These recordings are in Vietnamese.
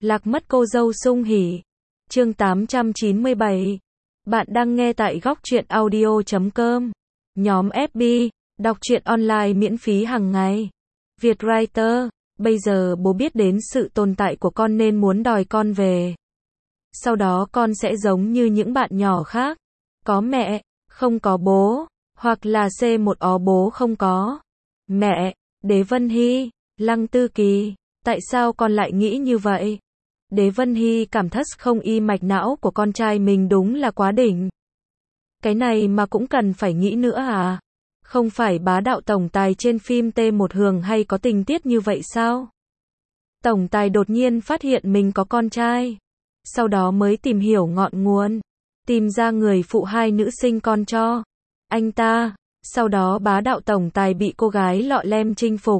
Lạc mất cô dâu sung hỉ. Chương 897. Bạn đang nghe tại góc truyện audio.com. Nhóm FB, đọc truyện online miễn phí hàng ngày. Vietwriter, bây giờ bố biết đến sự tồn tại của con nên muốn đòi con về. Sau đó con sẽ giống như những bạn nhỏ khác. Có mẹ, không có bố. Hoặc là C1 ó bố không có mẹ. Đế Vân Hy, Lăng Tư Kỳ, tại sao con lại nghĩ như vậy? Đế Vân Hy cảm thất không y mạch não của con trai mình đúng là quá đỉnh. Cái này mà cũng cần phải nghĩ nữa à? Không phải bá đạo tổng tài trên phim T1 Hường hay có tình tiết như vậy sao? Tổng tài đột nhiên phát hiện mình có con trai. Sau đó mới tìm hiểu ngọn nguồn. Tìm ra người phụ hai nữ sinh con cho anh ta. Sau đó bá đạo tổng tài bị cô gái lọ lem chinh phục.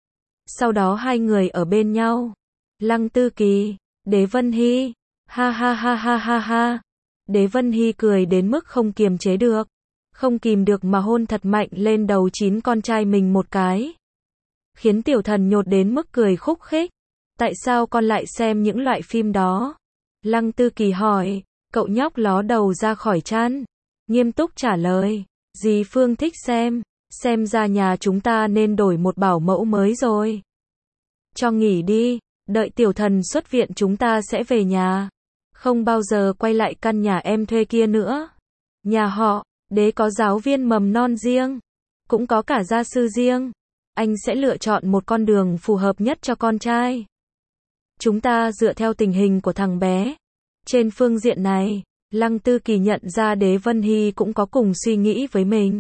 Sau đó hai người ở bên nhau. Lăng Tư Kỳ, Đế Vân Hy, ha ha ha ha ha ha. Đế Vân Hy cười đến mức không kiềm chế được. Không kìm được mà hôn thật mạnh lên đầu 9 con trai mình một cái. Khiến tiểu thần nhột đến mức cười khúc khích. Tại sao con lại xem những loại phim đó? Lăng Tư Kỳ hỏi, cậu nhóc ló đầu ra khỏi chăn. Nghiêm túc trả lời, dì Phương thích xem ra nhà chúng ta nên đổi một bảo mẫu mới rồi. Cho nghỉ đi, đợi tiểu thần xuất viện chúng ta sẽ về nhà. Không bao giờ quay lại căn nhà em thuê kia nữa. Nhà họ, Đế có giáo viên mầm non riêng, cũng có cả gia sư riêng. Anh sẽ lựa chọn một con đường phù hợp nhất cho con trai. Chúng ta dựa theo tình hình của thằng bé. Trên phương diện này, Lăng Tư Kỳ nhận ra Đế Vân Hy cũng có cùng suy nghĩ với mình.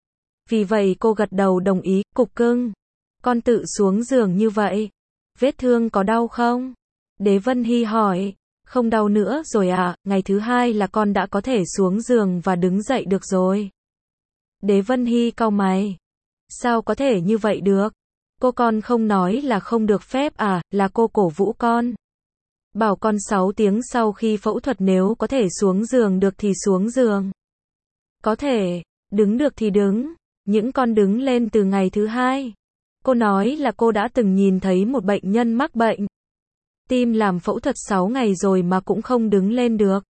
Vì vậy cô gật đầu đồng ý, cục cưng. Con tự xuống giường như vậy. Vết thương có đau không? Đế Vân Hy hỏi. Không đau nữa rồi à, ngày thứ 2 là con đã có thể xuống giường và đứng dậy được rồi. Đế Vân Hy cau mày. Sao có thể như vậy được? Con không nói là không được phép à, là cô cổ vũ con. Bảo con 6 tiếng sau khi phẫu thuật nếu có thể xuống giường được thì xuống giường. Có thể, đứng được thì đứng, những con đứng lên từ ngày thứ 2. Cô nói là cô đã từng nhìn thấy một bệnh nhân mắc bệnh tim làm phẫu thuật 6 ngày rồi mà cũng không đứng lên được.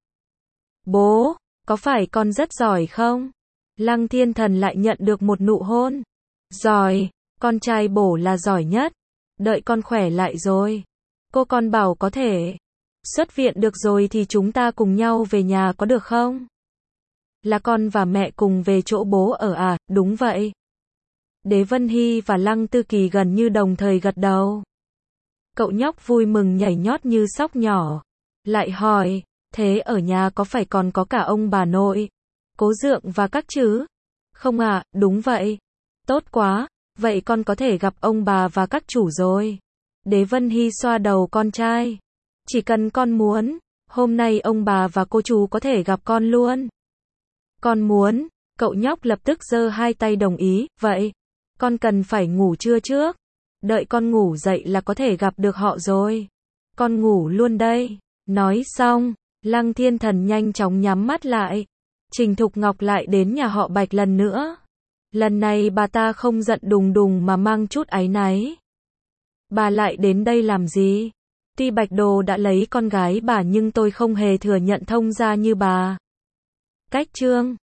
Bố, có phải con rất giỏi không? Lăng Thiên Thần lại nhận được một nụ hôn. Giỏi, con trai bổ là giỏi nhất. Đợi con khỏe lại rồi. Con bảo có thể. Xuất viện được rồi thì chúng ta cùng nhau về nhà có được không? Là con và mẹ cùng về chỗ bố ở à? Đúng vậy. Đế Vân Hy và Lăng Tư Kỳ gần như đồng thời gật đầu. Cậu nhóc vui mừng nhảy nhót như sóc nhỏ. Lại hỏi, thế ở nhà có phải còn có cả ông bà nội, cố dượng và các chứ? Không à, đúng vậy. Tốt quá, vậy con có thể gặp ông bà và các chủ rồi. Đế Vân Hy xoa đầu con trai. Chỉ cần con muốn, hôm nay ông bà và cô chú có thể gặp con luôn. Con muốn, cậu nhóc lập tức giơ hai tay đồng ý, vậy, con cần phải ngủ trưa trước. Đợi con ngủ dậy là có thể gặp được họ rồi. Con ngủ luôn đây. Nói xong, Lăng Thiên Thần nhanh chóng nhắm mắt lại. Trình Thục Ngọc lại đến nhà họ Bạch lần nữa. Lần này bà ta không giận đùng đùng mà mang chút áy náy. Bà lại đến đây làm gì? Tuy Bạch Đồ đã lấy con gái bà nhưng tôi không hề thừa nhận thông gia như bà. Cách chương